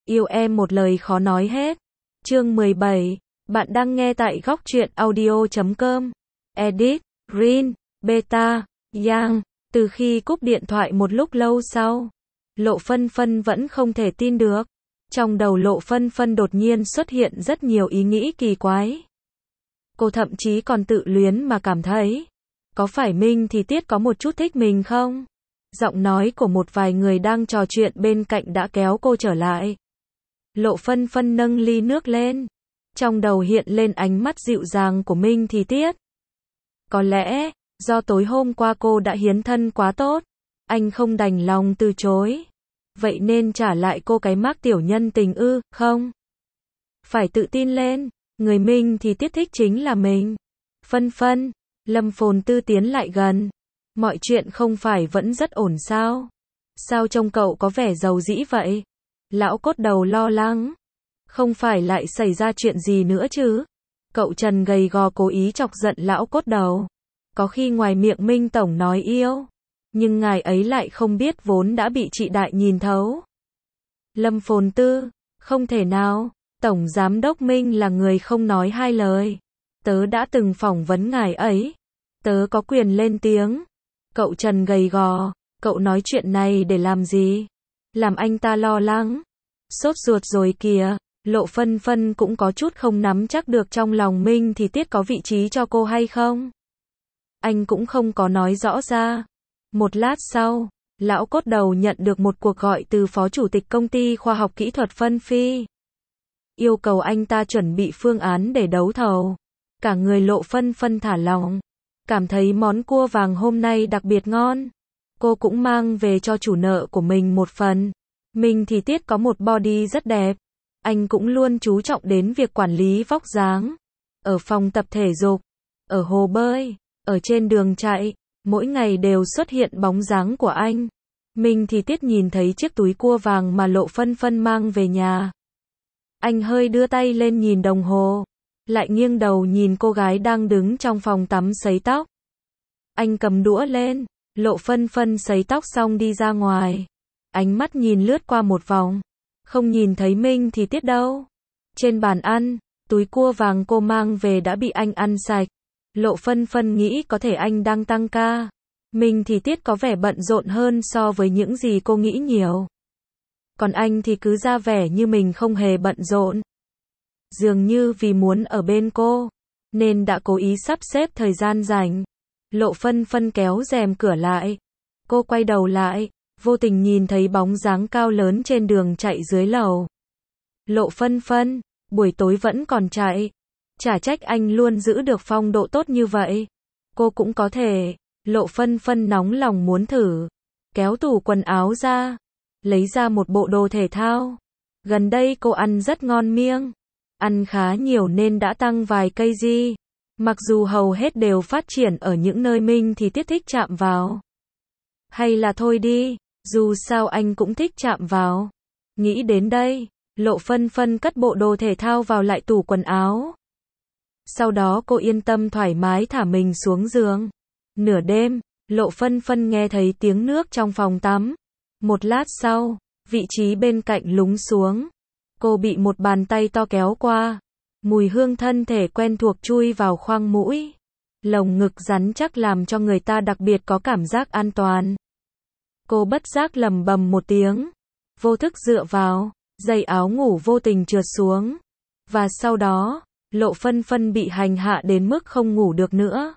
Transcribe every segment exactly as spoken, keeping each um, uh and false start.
Yêu em một lời khó nói hết. Chương mười bảy. Bạn đang nghe tại góc truyện audio chấm com. Edit, Rin, Beta, Yang. Từ khi cúp điện thoại một lúc lâu sau, Lộ Phân Phân vẫn không thể tin được. Trong đầu Lộ Phân Phân đột nhiên xuất hiện rất nhiều ý nghĩ kỳ quái. Cô thậm chí còn tự luyến mà cảm thấy, có phải Minh thì Tiết có một chút thích mình không? Giọng nói của một vài người đang trò chuyện bên cạnh đã kéo cô trở lại. Lộ Phân Phân nâng ly nước lên. Trong đầu hiện lên ánh mắt dịu dàng của Minh thì Tiết. Có lẽ, do tối hôm qua cô đã hiến thân quá tốt, anh không đành lòng từ chối. Vậy nên trả lại cô cái mác tiểu nhân tình ư, không? Phải tự tin lên, người Minh thì Tiết thích chính là mình. Phân Phân, Lâm Phồn Tư tiến lại gần. Mọi chuyện không phải vẫn rất ổn sao? Sao trông cậu có vẻ giàu dĩ vậy? Lão Cốt Đầu lo lắng. Không phải lại xảy ra chuyện gì nữa chứ? Cậu Trần gầy gò cố ý chọc giận Lão Cốt Đầu. Có khi ngoài miệng Minh Tổng nói yêu, nhưng ngài ấy lại không biết vốn đã bị chị Đại nhìn thấu. Lâm Phồn Tư, không thể nào, Tổng Giám đốc Minh là người không nói hai lời. Tớ đã từng phỏng vấn ngài ấy. Tớ có quyền lên tiếng. Cậu Trần gầy gò, cậu nói chuyện này để làm gì? Làm anh ta lo lắng. Sốt ruột rồi kìa. Lộ Phân Phân cũng có chút không nắm chắc được trong lòng Minh thì Tiết có vị trí cho cô hay không. Anh cũng không có nói rõ ra. Một lát sau, Lão Cốt Đầu nhận được một cuộc gọi từ Phó Chủ tịch Công ty Khoa học Kỹ thuật Phân Phi. Yêu cầu anh ta chuẩn bị phương án để đấu thầu. Cả người Lộ Phân Phân thả lỏng. Cảm thấy món cua vàng hôm nay đặc biệt ngon. Cô cũng mang về cho chủ nợ của mình một phần. Mình thì Tiết có một body rất đẹp. Anh cũng luôn chú trọng đến việc quản lý vóc dáng. Ở phòng tập thể dục, ở hồ bơi, ở trên đường chạy, mỗi ngày đều xuất hiện bóng dáng của anh. Mình thì Tiết nhìn thấy chiếc túi cua vàng mà Lộ Phân Phân mang về nhà. Anh hơi đưa tay lên nhìn đồng hồ, lại nghiêng đầu nhìn cô gái đang đứng trong phòng tắm sấy tóc. Anh cầm đũa lên, Lộ Phân Phân sấy tóc xong đi ra ngoài. Ánh mắt nhìn lướt qua một vòng, không nhìn thấy Minh thì Tiết đâu. Trên bàn ăn, túi cua vàng cô mang về đã bị anh ăn sạch. Lộ Phân Phân nghĩ có thể anh đang tăng ca. Minh thì Tiết có vẻ bận rộn hơn so với những gì cô nghĩ nhiều. Còn anh thì cứ ra vẻ như mình không hề bận rộn. Dường như vì muốn ở bên cô, nên đã cố ý sắp xếp thời gian rảnh. Lộ Phân Phân kéo rèm cửa lại. Cô quay đầu lại, vô tình nhìn thấy bóng dáng cao lớn trên đường chạy dưới lầu. Lộ Phân Phân, buổi tối vẫn còn chạy. Chả trách anh luôn giữ được phong độ tốt như vậy. Cô cũng có thể. Lộ Phân Phân nóng lòng muốn thử. Kéo tủ quần áo ra, lấy ra một bộ đồ thể thao. Gần đây cô ăn rất ngon miệng. Ăn khá nhiều nên đã tăng vài cây gi. Mặc dù hầu hết đều phát triển ở những nơi Minh thì Tiết thích chạm vào. Hay là thôi đi, dù sao anh cũng thích chạm vào. Nghĩ đến đây, Lộ Phân Phân cất bộ đồ thể thao vào lại tủ quần áo. Sau đó cô yên tâm thoải mái thả mình xuống giường. Nửa đêm, Lộ Phân Phân nghe thấy tiếng nước trong phòng tắm. Một lát sau, vị trí bên cạnh lún xuống. Cô bị một bàn tay to kéo qua. Mùi hương thân thể quen thuộc chui vào khoang mũi. Lồng ngực rắn chắc làm cho người ta đặc biệt có cảm giác an toàn. Cô bất giác lầm bầm một tiếng. Vô thức dựa vào, dây áo ngủ vô tình trượt xuống. Và sau đó, Lộ Phân Phân bị hành hạ đến mức không ngủ được nữa.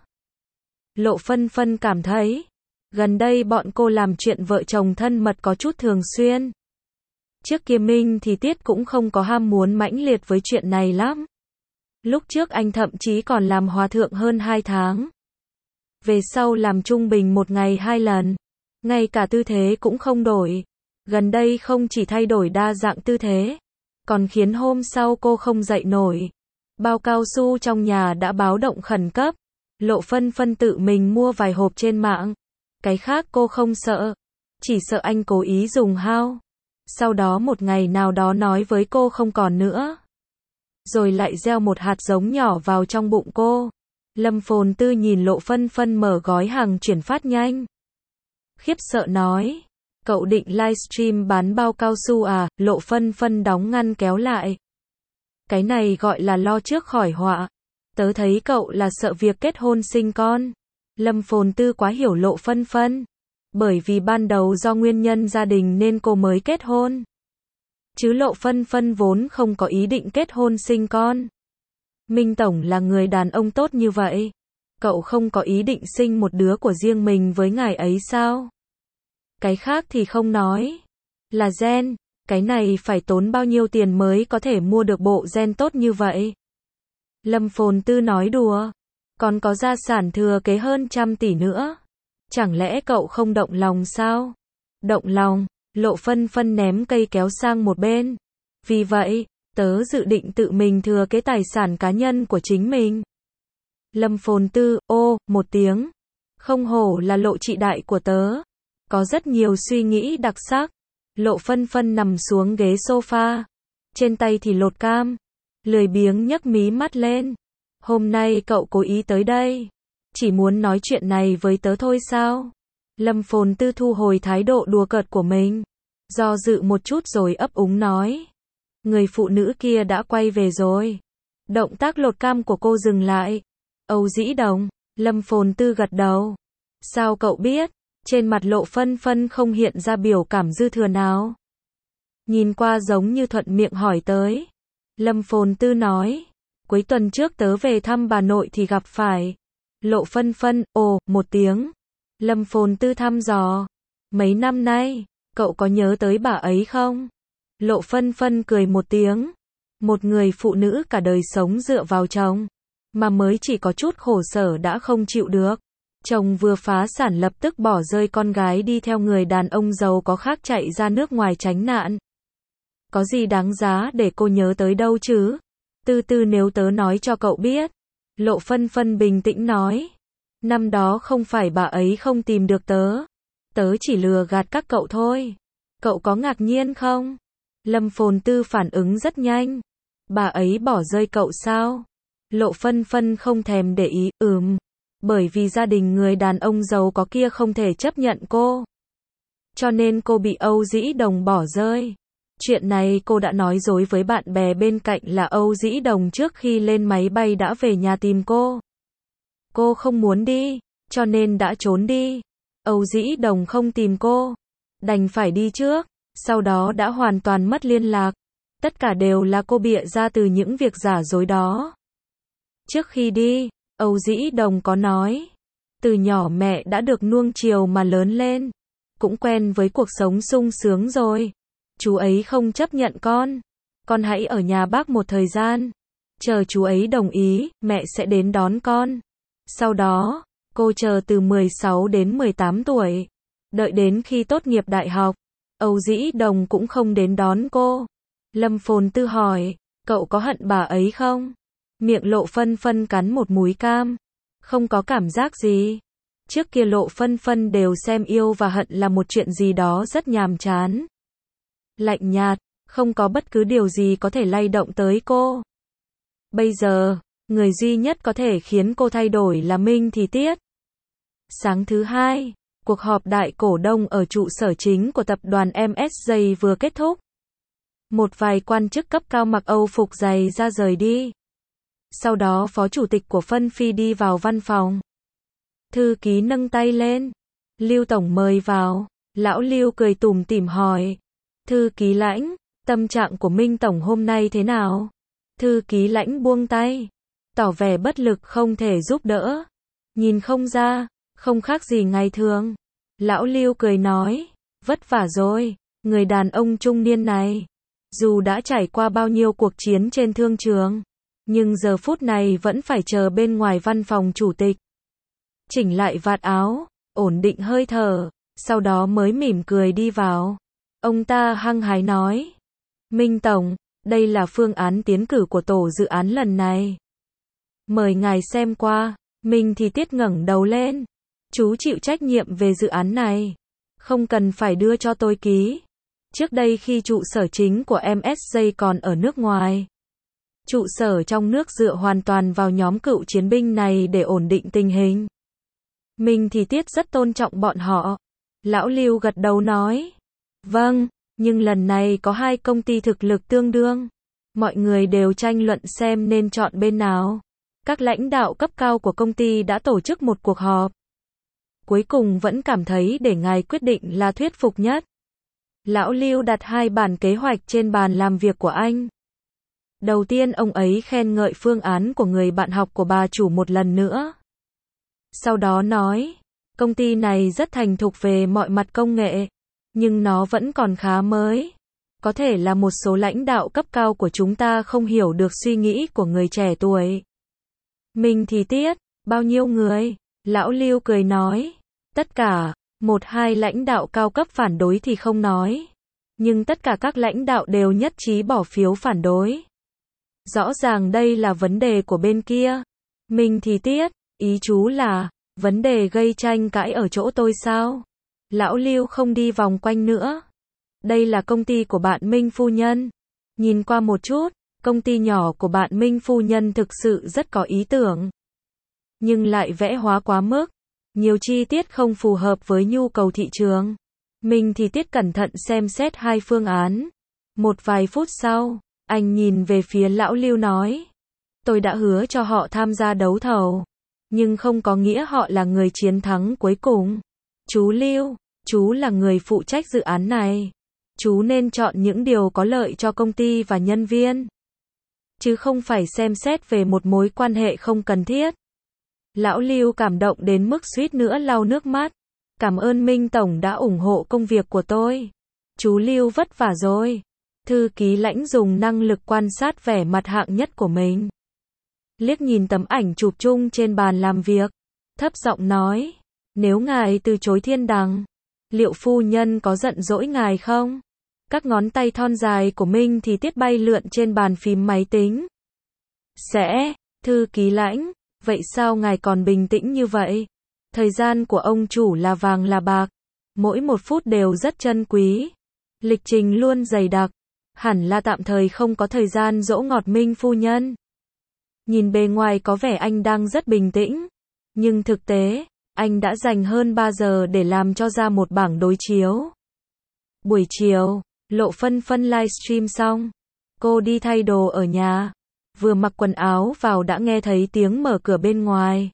Lộ Phân Phân cảm thấy, gần đây bọn cô làm chuyện vợ chồng thân mật có chút thường xuyên. Trước kia Minh thì Tiết cũng không có ham muốn mãnh liệt với chuyện này lắm. Lúc trước anh thậm chí còn làm hòa thượng hơn hai tháng. Về sau làm trung bình một ngày hai lần. Ngay cả tư thế cũng không đổi. Gần đây không chỉ thay đổi đa dạng tư thế, còn khiến hôm sau cô không dậy nổi. Bao cao su trong nhà đã báo động khẩn cấp. Lộ Phân Phân tự mình mua vài hộp trên mạng. Cái khác cô không sợ. Chỉ sợ anh cố ý dùng hao. Sau đó một ngày nào đó nói với cô không còn nữa. Rồi lại gieo một hạt giống nhỏ vào trong bụng cô. Lâm Phồn Tư nhìn Lộ Phân Phân mở gói hàng chuyển phát nhanh. Khiếp sợ nói. Cậu định livestream bán bao cao su à? Lộ Phân Phân đóng ngăn kéo lại. Cái này gọi là lo trước khỏi họa. Tớ thấy cậu là sợ việc kết hôn sinh con. Lâm Phồn Tư quá hiểu Lộ Phân Phân. Bởi vì ban đầu do nguyên nhân gia đình nên cô mới kết hôn. Chứ Lộ Phân Phân vốn không có ý định kết hôn sinh con. Minh Tổng là người đàn ông tốt như vậy. Cậu không có ý định sinh một đứa của riêng mình với ngài ấy sao? Cái khác thì không nói. Là gen, cái này phải tốn bao nhiêu tiền mới có thể mua được bộ gen tốt như vậy? Lâm Phồn Tư nói đùa. Còn có gia sản thừa kế hơn trăm tỷ nữa. Chẳng lẽ cậu không động lòng sao? Động lòng, Lộ Phân Phân ném cây kéo sang một bên. Vì vậy, tớ dự định tự mình thừa kế tài sản cá nhân của chính mình. Lâm Phồn Tư, ô, một tiếng. Không hổ là Lộ chị đại của tớ. Có rất nhiều suy nghĩ đặc sắc. Lộ Phân Phân nằm xuống ghế sofa. Trên tay thì lột cam. Lười biếng nhấc mí mắt lên. Hôm nay cậu cố ý tới đây. Chỉ muốn nói chuyện này với tớ thôi sao? Lâm Phồn Tư thu hồi thái độ đùa cợt của mình. Do dự một chút rồi ấp úng nói. Người phụ nữ kia đã quay về rồi. Động tác lột cam của cô dừng lại. Âu Dĩ Đồng. Lâm Phồn Tư gật đầu. Sao cậu biết? Trên mặt Lộ Phân Phân không hiện ra biểu cảm dư thừa nào. Nhìn qua giống như thuận miệng hỏi tới. Lâm Phồn Tư nói. Cuối tuần trước tớ về thăm bà nội thì gặp phải. Lộ Phân Phân, ồ, một tiếng. Lâm Phồn Tư thăm dò. Mấy năm nay, cậu có nhớ tới bà ấy không? Lộ Phân Phân cười một tiếng. Một người phụ nữ cả đời sống dựa vào chồng. Mà mới chỉ có chút khổ sở đã không chịu được. Chồng vừa phá sản lập tức bỏ rơi con gái đi theo người đàn ông giàu có khác chạy ra nước ngoài tránh nạn. Có gì đáng giá để cô nhớ tới đâu chứ? Tư Tư nếu tớ nói cho cậu biết. Lộ Phân Phân bình tĩnh nói. Năm đó không phải bà ấy không tìm được tớ. Tớ chỉ lừa gạt các cậu thôi. Cậu có ngạc nhiên không? Lâm Phồn Tư phản ứng rất nhanh. Bà ấy bỏ rơi cậu sao? Lộ Phân Phân không thèm để ý, ừm. Bởi vì gia đình người đàn ông giàu có kia không thể chấp nhận cô. Cho nên cô bị Âu Dĩ Đồng bỏ rơi. Chuyện này cô đã nói dối với bạn bè bên cạnh là Âu Dĩ Đồng trước khi lên máy bay đã về nhà tìm cô. Cô không muốn đi, cho nên đã trốn đi. Âu Dĩ Đồng không tìm cô, đành phải đi trước, sau đó đã hoàn toàn mất liên lạc. Tất cả đều là cô bịa ra từ những việc giả dối đó. Trước khi đi, Âu Dĩ Đồng có nói, từ nhỏ mẹ đã được nuông chiều mà lớn lên, cũng quen với cuộc sống sung sướng rồi. Chú ấy không chấp nhận con, con hãy ở nhà bác một thời gian, chờ chú ấy đồng ý, mẹ sẽ đến đón con. Sau đó, cô chờ từ mười sáu đến mười tám tuổi, đợi đến khi tốt nghiệp đại học, Âu Dĩ Đồng cũng không đến đón cô. Lâm Phồn Tư hỏi, cậu có hận bà ấy không? Miệng Lộ Phân Phân cắn một múi cam, không có cảm giác gì. Trước kia Lộ Phân Phân đều xem yêu và hận là một chuyện gì đó rất nhàm chán, lạnh nhạt, không có bất cứ điều gì có thể lay động tới cô. Bây giờ, người duy nhất có thể khiến cô thay đổi là Minh Thì Tiết. Sáng thứ hai, cuộc họp đại cổ đông ở trụ sở chính của tập đoàn em ét giê vừa kết thúc. Một vài quan chức cấp cao mặc Âu phục dày ra rời đi. Sau đó phó chủ tịch của Phân Phi đi vào văn phòng. Thư ký nâng tay lên. Lưu tổng mời vào. Lão Lưu cười tủm tỉm hỏi. Thư ký Lãnh, tâm trạng của Minh tổng hôm nay thế nào? Thư ký Lãnh buông tay, tỏ vẻ bất lực không thể giúp đỡ. Nhìn không ra, không khác gì ngày thường. Lão Lưu cười nói, vất vả rồi, người đàn ông trung niên này. Dù đã trải qua bao nhiêu cuộc chiến trên thương trường, nhưng giờ phút này vẫn phải chờ bên ngoài văn phòng chủ tịch. Chỉnh lại vạt áo, ổn định hơi thở, sau đó mới mỉm cười đi vào. Ông ta hăng hái nói, Minh tổng, đây là phương án tiến cử của tổ dự án lần này. Mời ngài xem qua. Minh Thì Tiết ngẩng đầu lên. Chú chịu trách nhiệm về dự án này. Không cần phải đưa cho tôi ký. Trước đây khi trụ sở chính của em ét giê còn ở nước ngoài, trụ sở trong nước dựa hoàn toàn vào nhóm cựu chiến binh này để ổn định tình hình. Minh Thì Tiết rất tôn trọng bọn họ. Lão Lưu gật đầu nói. Vâng, nhưng lần này có hai công ty thực lực tương đương. Mọi người đều tranh luận xem nên chọn bên nào. Các lãnh đạo cấp cao của công ty đã tổ chức một cuộc họp. Cuối cùng vẫn cảm thấy để ngài quyết định là thuyết phục nhất. Lão Lưu đặt hai bản kế hoạch trên bàn làm việc của anh. Đầu tiên ông ấy khen ngợi phương án của người bạn học của bà chủ một lần nữa. Sau đó nói, công ty này rất thành thục về mọi mặt công nghệ, nhưng nó vẫn còn khá mới. Có thể là một số lãnh đạo cấp cao của chúng ta không hiểu được suy nghĩ của người trẻ tuổi. Mình thì tiếc, bao nhiêu người? Lão Lưu cười nói, tất cả, một hai lãnh đạo cao cấp phản đối thì không nói. Nhưng tất cả các lãnh đạo đều nhất trí bỏ phiếu phản đối. Rõ ràng đây là vấn đề của bên kia. Mình thì tiếc, ý chú là, vấn đề gây tranh cãi ở chỗ tôi sao? Lão Lưu không đi vòng quanh nữa. Đây là công ty của bạn Minh phu nhân. Nhìn qua một chút, công ty nhỏ của bạn Minh phu nhân thực sự rất có ý tưởng. Nhưng lại vẽ hóa quá mức. Nhiều chi tiết không phù hợp với nhu cầu thị trường. Mình thì tiết cẩn thận xem xét hai phương án. Một vài phút sau, anh nhìn về phía lão Lưu nói. Tôi đã hứa cho họ tham gia đấu thầu. Nhưng không có nghĩa họ là người chiến thắng cuối cùng. Chú Lưu, chú là người phụ trách dự án này. Chú nên chọn những điều có lợi cho công ty và nhân viên. Chứ không phải xem xét về một mối quan hệ không cần thiết. Lão Lưu cảm động đến mức suýt nữa lau nước mắt. Cảm ơn Minh Tổng đã ủng hộ công việc của tôi. Chú Lưu vất vả rồi. Thư ký Lãnh dùng năng lực quan sát vẻ mặt hạng nhất của mình. Liếc nhìn tấm ảnh chụp chung trên bàn làm việc. Thấp giọng nói. Nếu ngài từ chối thiên đằng, liệu phu nhân có giận dỗi ngài không? Các ngón tay thon dài của Minh thì tiết bay lượn trên bàn phím máy tính. Sẽ, thư ký Lãnh, vậy sao ngài còn bình tĩnh như vậy? Thời gian của ông chủ là vàng là bạc, mỗi một phút đều rất trân quý. Lịch trình luôn dày đặc, hẳn là tạm thời không có thời gian dỗ ngọt Minh phu nhân. Nhìn bề ngoài có vẻ anh đang rất bình tĩnh, nhưng thực tế, anh đã dành hơn ba giờ để làm cho ra một bảng đối chiếu. Buổi chiều, Lộ Phân Phân livestream xong, cô đi thay đồ ở nhà, vừa mặc quần áo vào đã nghe thấy tiếng mở cửa bên ngoài.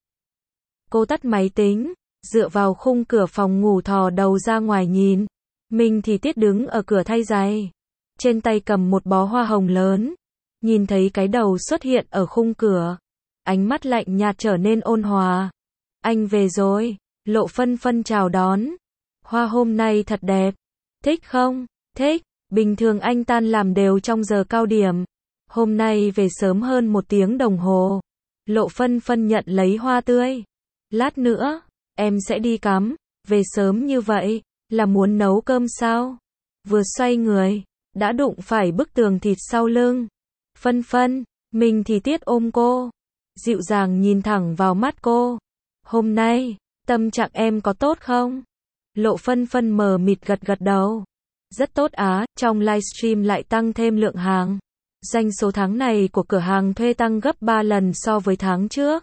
Cô tắt máy tính, dựa vào khung cửa phòng ngủ thò đầu ra ngoài nhìn. Mình thì Tiết đứng ở cửa thay giày, trên tay cầm một bó hoa hồng lớn. Nhìn thấy cái đầu xuất hiện ở khung cửa, ánh mắt lạnh nhạt trở nên ôn hòa. Anh về rồi, Lộ Phân Phân chào đón. Hoa hôm nay thật đẹp. Thích không? Thích. Bình thường anh tan làm đều trong giờ cao điểm. Hôm nay về sớm hơn một tiếng đồng hồ. Lộ Phân Phân nhận lấy hoa tươi. Lát nữa, em sẽ đi cắm. Về sớm như vậy, là muốn nấu cơm sao? Vừa xoay người, đã đụng phải bức tường thịt sau lưng. Phân Phân, mình thì Tiết ôm cô. Dịu dàng nhìn thẳng vào mắt cô. Hôm nay, tâm trạng em có tốt không? Lộ Phân Phân mờ mịt gật gật đầu. Rất tốt á, trong livestream lại tăng thêm lượng hàng. Doanh số tháng này của cửa hàng thuê tăng gấp ba lần so với tháng trước.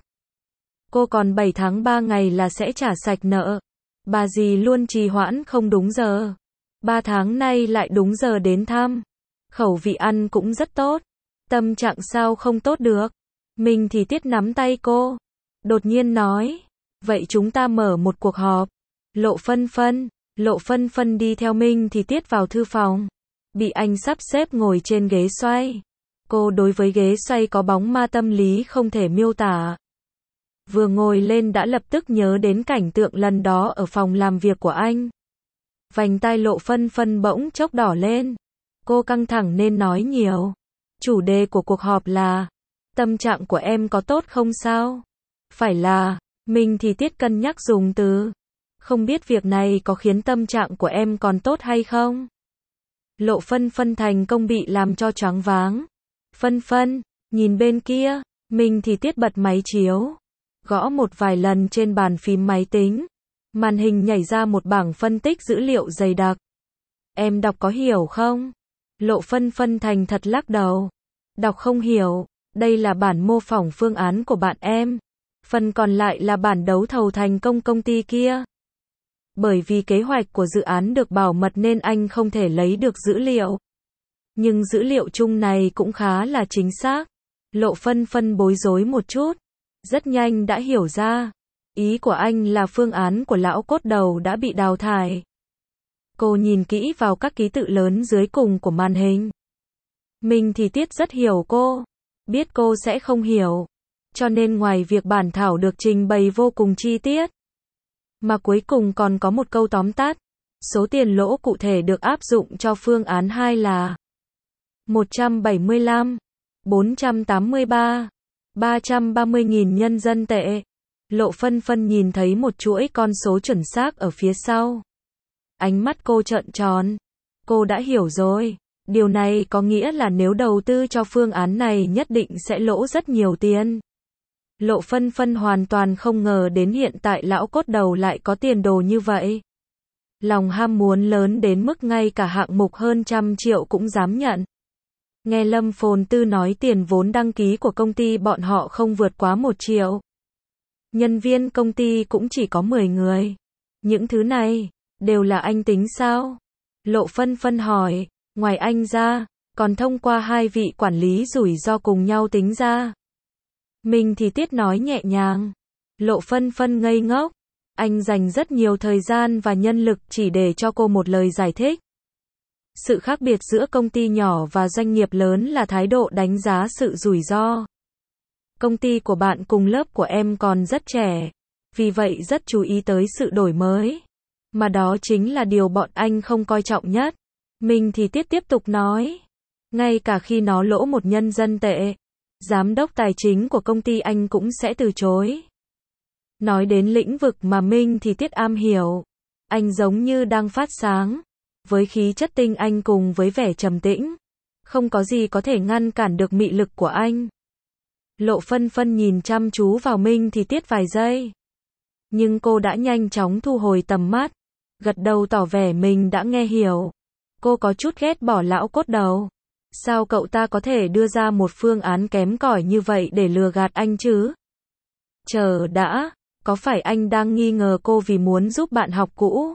Cô còn bảy tháng ba ngày là sẽ trả sạch nợ. Bà dì luôn trì hoãn không đúng giờ. ba tháng nay lại đúng giờ đến thăm. Khẩu vị ăn cũng rất tốt. Tâm trạng sao không tốt được? Mình thì Tiết nắm tay cô. Đột nhiên nói. Vậy chúng ta mở một cuộc họp. Lộ Phân Phân. Lộ Phân Phân đi theo Minh thì Tiết vào thư phòng. Bị anh sắp xếp ngồi trên ghế xoay. Cô đối với ghế xoay có bóng ma tâm lý không thể miêu tả. Vừa ngồi lên đã lập tức nhớ đến cảnh tượng lần đó ở phòng làm việc của anh. Vành tai Lộ Phân Phân bỗng chốc đỏ lên. Cô căng thẳng nên nói nhiều. Chủ đề của cuộc họp là tâm trạng của em có tốt không sao? Phải là, mình thì Tiết cân nhắc dùng từ. Không biết việc này có khiến tâm trạng của em còn tốt hay không? Lộ Phân Phân thành công bị làm cho choáng váng. Phân Phân, nhìn bên kia, mình thì Tiết bật máy chiếu. Gõ một vài lần trên bàn phím máy tính. Màn hình nhảy ra một bảng phân tích dữ liệu dày đặc. Em đọc có hiểu không? Lộ Phân Phân thành thật lắc đầu. Đọc không hiểu, đây là bản mô phỏng phương án của bạn em. Phần còn lại là bản đấu thầu thành công công ty kia. Bởi vì kế hoạch của dự án được bảo mật nên anh không thể lấy được dữ liệu. Nhưng dữ liệu chung này cũng khá là chính xác. Lộ Phân Phân bối rối một chút. Rất nhanh đã hiểu ra. Ý của anh là phương án của lão cốt đầu đã bị đào thải. Cô nhìn kỹ vào các ký tự lớn dưới cùng của màn hình. Mình thì Tiết rất hiểu cô. Biết cô sẽ không hiểu. Cho nên ngoài việc bản thảo được trình bày vô cùng chi tiết, mà cuối cùng còn có một câu tóm tắt. Số tiền lỗ cụ thể được áp dụng cho phương án hai là một trăm bảy mươi lăm, bốn trăm tám mươi ba, ba trăm ba mươi nghìn nhân dân tệ. Lộ Phân Phân nhìn thấy một chuỗi con số chuẩn xác ở phía sau. Ánh mắt cô trợn tròn. Cô đã hiểu rồi. Điều này có nghĩa là nếu đầu tư cho phương án này nhất định sẽ lỗ rất nhiều tiền. Lộ Phân Phân hoàn toàn không ngờ đến hiện tại lão cốt đầu lại có tiền đồ như vậy. Lòng ham muốn lớn đến mức ngay cả hạng mục hơn trăm triệu cũng dám nhận. Nghe Lâm Phồn Tư nói tiền vốn đăng ký của công ty bọn họ không vượt quá một triệu. Nhân viên công ty cũng chỉ có mười người. Những thứ này, đều là anh tính sao? Lộ Phân Phân hỏi, ngoài anh ra, còn thông qua hai vị quản lý rủi ro cùng nhau tính ra. Mình thì Tiết nói nhẹ nhàng. Lộ Phân Phân ngây ngốc. Anh dành rất nhiều thời gian và nhân lực chỉ để cho cô một lời giải thích. Sự khác biệt giữa công ty nhỏ và doanh nghiệp lớn là thái độ đánh giá sự rủi ro. Công ty của bạn cùng lớp của em còn rất trẻ, vì vậy rất chú ý tới sự đổi mới. Mà đó chính là điều bọn anh không coi trọng nhất. Mình thì Tiết tiếp tục nói. Ngay cả khi nó lỗ một nhân dân tệ, giám đốc tài chính của công ty anh cũng sẽ từ chối. Nói đến lĩnh vực mà Minh thì Tiết am hiểu, anh giống như đang phát sáng. Với khí chất tinh anh cùng với vẻ trầm tĩnh, không có gì có thể ngăn cản được mị lực của anh. Lộ Phân Phân nhìn chăm chú vào Minh thì Tiết vài giây. Nhưng cô đã nhanh chóng thu hồi tầm mắt, gật đầu tỏ vẻ mình đã nghe hiểu. Cô có chút ghét bỏ lão cốt đầu. Sao cậu ta có thể đưa ra một phương án kém cỏi như vậy để lừa gạt anh chứ? Chờ đã, có phải anh đang nghi ngờ cô vì muốn giúp bạn học cũ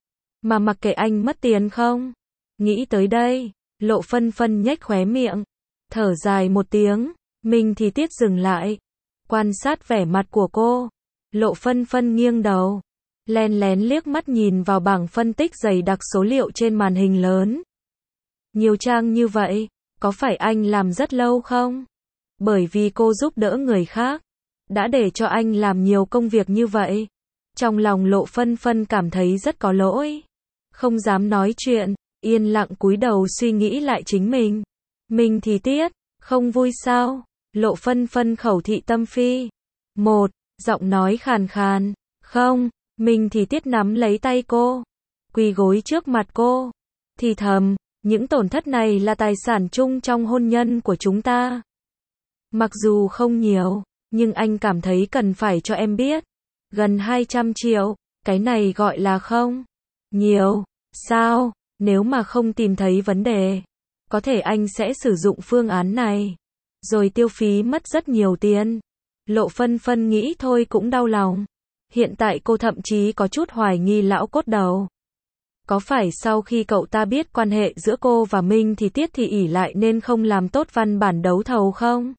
mà mặc kệ anh mất tiền không? Nghĩ tới đây, Lộ Phân Phân nhếch khóe miệng, thở dài một tiếng. Mình thì Tiết dừng lại, quan sát vẻ mặt của cô. Lộ Phân Phân nghiêng đầu, len lén liếc mắt nhìn vào bảng phân tích dày đặc số liệu trên màn hình lớn. Nhiều trang như vậy, có phải anh làm rất lâu không? Bởi vì cô giúp đỡ người khác, đã để cho anh làm nhiều công việc như vậy. Trong lòng Lộ Phân Phân cảm thấy rất có lỗi. Không dám nói chuyện, yên lặng cúi đầu suy nghĩ lại chính mình. Mình thì Tiết, không vui sao? Lộ Phân Phân khẩu thị tâm phi. Một, giọng nói khàn khàn. Không, mình thì Tiết nắm lấy tay cô, quỳ gối trước mặt cô, thì thầm, những tổn thất này là tài sản chung trong hôn nhân của chúng ta. Mặc dù không nhiều, nhưng anh cảm thấy cần phải cho em biết. Gần hai trăm triệu, cái này gọi là không nhiều, sao? Nếu mà không tìm thấy vấn đề, có thể anh sẽ sử dụng phương án này, rồi tiêu phí mất rất nhiều tiền. Lộ Phân Phân nghĩ thôi cũng đau lòng. Hiện tại cô thậm chí có chút hoài nghi lão cốt đầu. Có phải sau khi cậu ta biết quan hệ giữa cô và Minh thì Tiết thì ỷ lại nên không làm tốt văn bản đấu thầu không?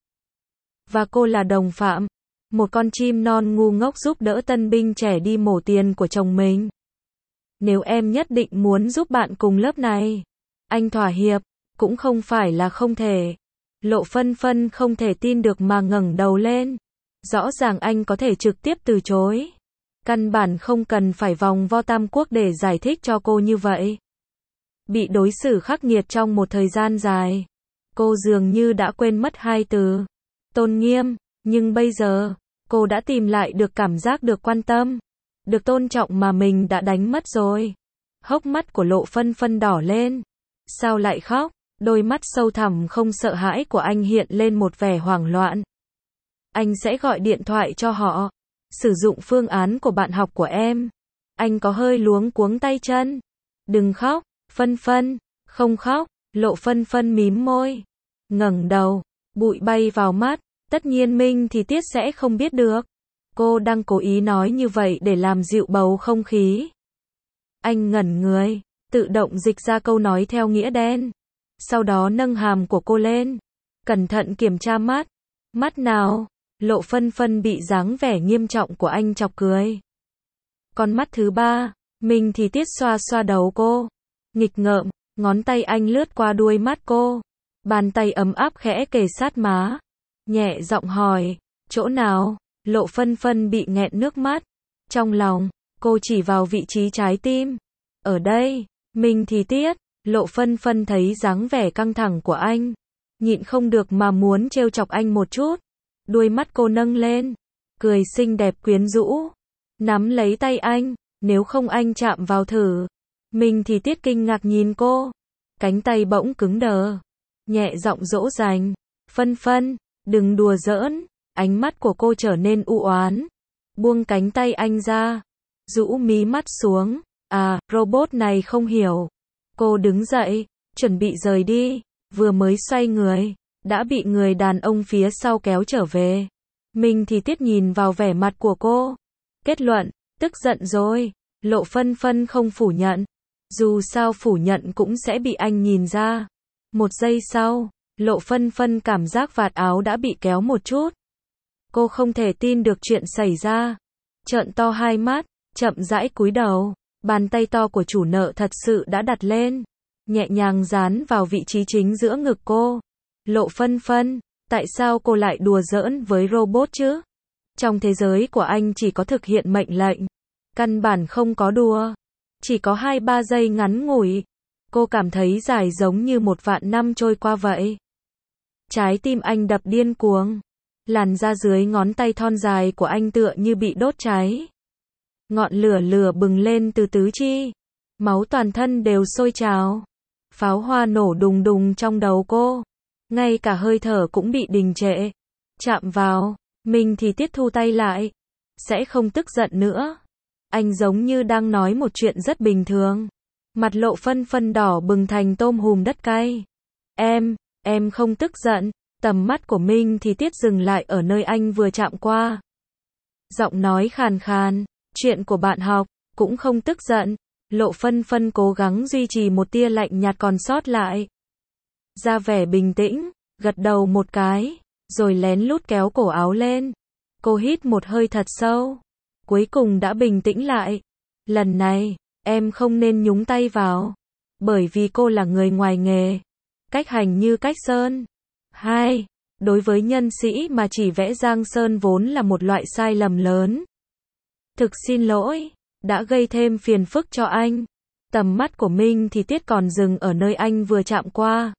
Và cô là đồng phạm, một con chim non ngu ngốc giúp đỡ tân binh trẻ đi mổ tiền của chồng mình. Nếu em nhất định muốn giúp bạn cùng lớp này, anh thỏa hiệp, cũng không phải là không thể. Lộ Phân Phân không thể tin được mà ngẩng đầu lên. Rõ ràng anh có thể trực tiếp từ chối. Căn bản không cần phải vòng vo tam quốc để giải thích cho cô như vậy. Bị đối xử khắc nghiệt trong một thời gian dài, cô dường như đã quên mất hai từ tôn nghiêm, nhưng bây giờ, cô đã tìm lại được cảm giác được quan tâm, được tôn trọng mà mình đã đánh mất rồi. Hốc mắt của Lộ Phân Phân đỏ lên. Sao lại khóc? Đôi mắt sâu thẳm không sợ hãi của anh hiện lên một vẻ hoảng loạn. Anh sẽ gọi điện thoại cho họ, sử dụng phương án của bạn học của em. Anh có hơi luống cuống tay chân. Đừng khóc, Phân Phân, không khóc. Lộ Phân Phân mím môi, ngẩng đầu, bụi bay vào mắt. Tất nhiên Minh thì Tiết sẽ không biết được. Cô đang cố ý nói như vậy để làm dịu bầu không khí. Anh ngẩn người, tự động dịch ra câu nói theo nghĩa đen. Sau đó nâng hàm của cô lên, cẩn thận kiểm tra mắt. Mắt nào? Lộ Phân Phân bị dáng vẻ nghiêm trọng của anh chọc cười. Con mắt thứ ba, mình thì Tiết xoa xoa đầu cô. Nghịch ngợm, ngón tay anh lướt qua đuôi mắt cô. Bàn tay ấm áp khẽ kề sát má. Nhẹ giọng hỏi, chỗ nào? Lộ Phân Phân bị nghẹn nước mắt. Trong lòng, cô chỉ vào vị trí trái tim. Ở đây, mình thì Tiết. Lộ Phân Phân thấy dáng vẻ căng thẳng của anh. Nhịn không được mà muốn trêu chọc anh một chút. Đuôi mắt cô nâng lên. Cười xinh đẹp quyến rũ. Nắm lấy tay anh. Nếu không anh chạm vào thử. Mình thì Tiết kinh ngạc nhìn cô. Cánh tay bỗng cứng đờ. Nhẹ giọng dỗ dành. Phân Phân, đừng đùa giỡn. Ánh mắt của cô trở nên u oán. Buông cánh tay anh ra. Rũ mí mắt xuống. À, robot này không hiểu. Cô đứng dậy, chuẩn bị rời đi. Vừa mới xoay người, đã bị người đàn ông phía sau kéo trở về. Mình thì Tiết nhìn vào vẻ mặt của cô. Kết luận, tức giận rồi. Lộ Phân Phân không phủ nhận. Dù sao phủ nhận cũng sẽ bị anh nhìn ra. Một giây sau, Lộ Phân Phân cảm giác vạt áo đã bị kéo một chút. Cô không thể tin được chuyện xảy ra. Trợn to hai mắt, chậm rãi cúi đầu. Bàn tay to của chủ nợ thật sự đã đặt lên. Nhẹ nhàng dán vào vị trí chính giữa ngực cô. Lộ Phân Phân, tại sao cô lại đùa giỡn với robot chứ? Trong thế giới của anh chỉ có thực hiện mệnh lệnh. Căn bản không có đùa. Chỉ có hai ba giây ngắn ngủi. Cô cảm thấy dài giống như một vạn năm trôi qua vậy. Trái tim anh đập điên cuồng. Làn da dưới ngón tay thon dài của anh tựa như bị đốt cháy. Ngọn lửa lửa bừng lên từ tứ chi. Máu toàn thân đều sôi trào. Pháo hoa nổ đùng đùng trong đầu cô. Ngay cả hơi thở cũng bị đình trệ. Chạm vào, mình thì Tiết thu tay lại. Sẽ không tức giận nữa. Anh giống như đang nói một chuyện rất bình thường. Mặt Lộ Phân Phân đỏ bừng thành tôm hùm đất cay. Em, em không tức giận. Tầm mắt của mình thì Tiết dừng lại ở nơi anh vừa chạm qua. Giọng nói khàn khàn. Chuyện của bạn học, cũng không tức giận. Lộ Phân Phân cố gắng duy trì một tia lạnh nhạt còn sót lại. Ra vẻ bình tĩnh, gật đầu một cái, rồi lén lút kéo cổ áo lên. Cô hít một hơi thật sâu. Cuối cùng đã bình tĩnh lại. Lần này, em không nên nhúng tay vào. Bởi vì cô là người ngoài nghề. Cách hành như cách sơn. Hai, đối với nhân sĩ mà chỉ vẽ giang sơn vốn là một loại sai lầm lớn. Thực xin lỗi, đã gây thêm phiền phức cho anh. Tầm mắt của mình thì Tiết còn dừng ở nơi anh vừa chạm qua.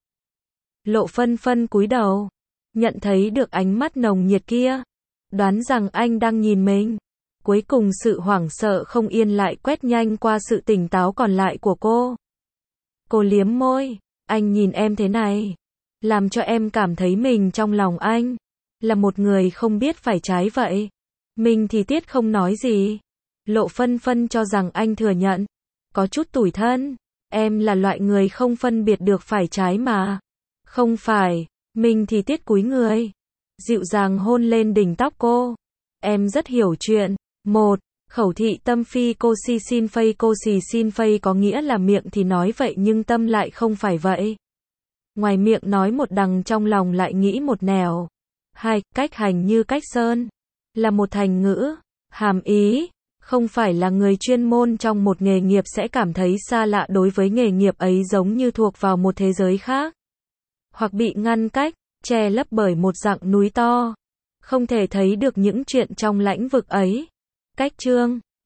Lộ Phân Phân cúi đầu, nhận thấy được ánh mắt nồng nhiệt kia. Đoán rằng anh đang nhìn mình. Cuối cùng sự hoảng sợ không yên lại quét nhanh qua sự tỉnh táo còn lại của cô. Cô liếm môi, anh nhìn em thế này. Làm cho em cảm thấy mình trong lòng anh. Là một người không biết phải trái vậy. Mình thì Tiết không nói gì. Lộ Phân Phân cho rằng anh thừa nhận. Có chút tủi thân. Em là loại người không phân biệt được phải trái mà. Không phải. Mình thì Tiết cúi người. Dịu dàng hôn lên đỉnh tóc cô. Em rất hiểu chuyện. Một. Khẩu thị tâm phi cô si xin phây cô xì xin phây có nghĩa là miệng thì nói vậy nhưng tâm lại không phải vậy. Ngoài miệng nói một đằng trong lòng lại nghĩ một nẻo. Hai. Cách hành như cách sơn. Là một thành ngữ. Hàm ý. Không phải là người chuyên môn trong một nghề nghiệp sẽ cảm thấy xa lạ đối với nghề nghiệp ấy giống như thuộc vào một thế giới khác. Hoặc bị ngăn cách, che lấp bởi một dặng núi to. Không thể thấy được những chuyện trong lãnh vực ấy. Cách chương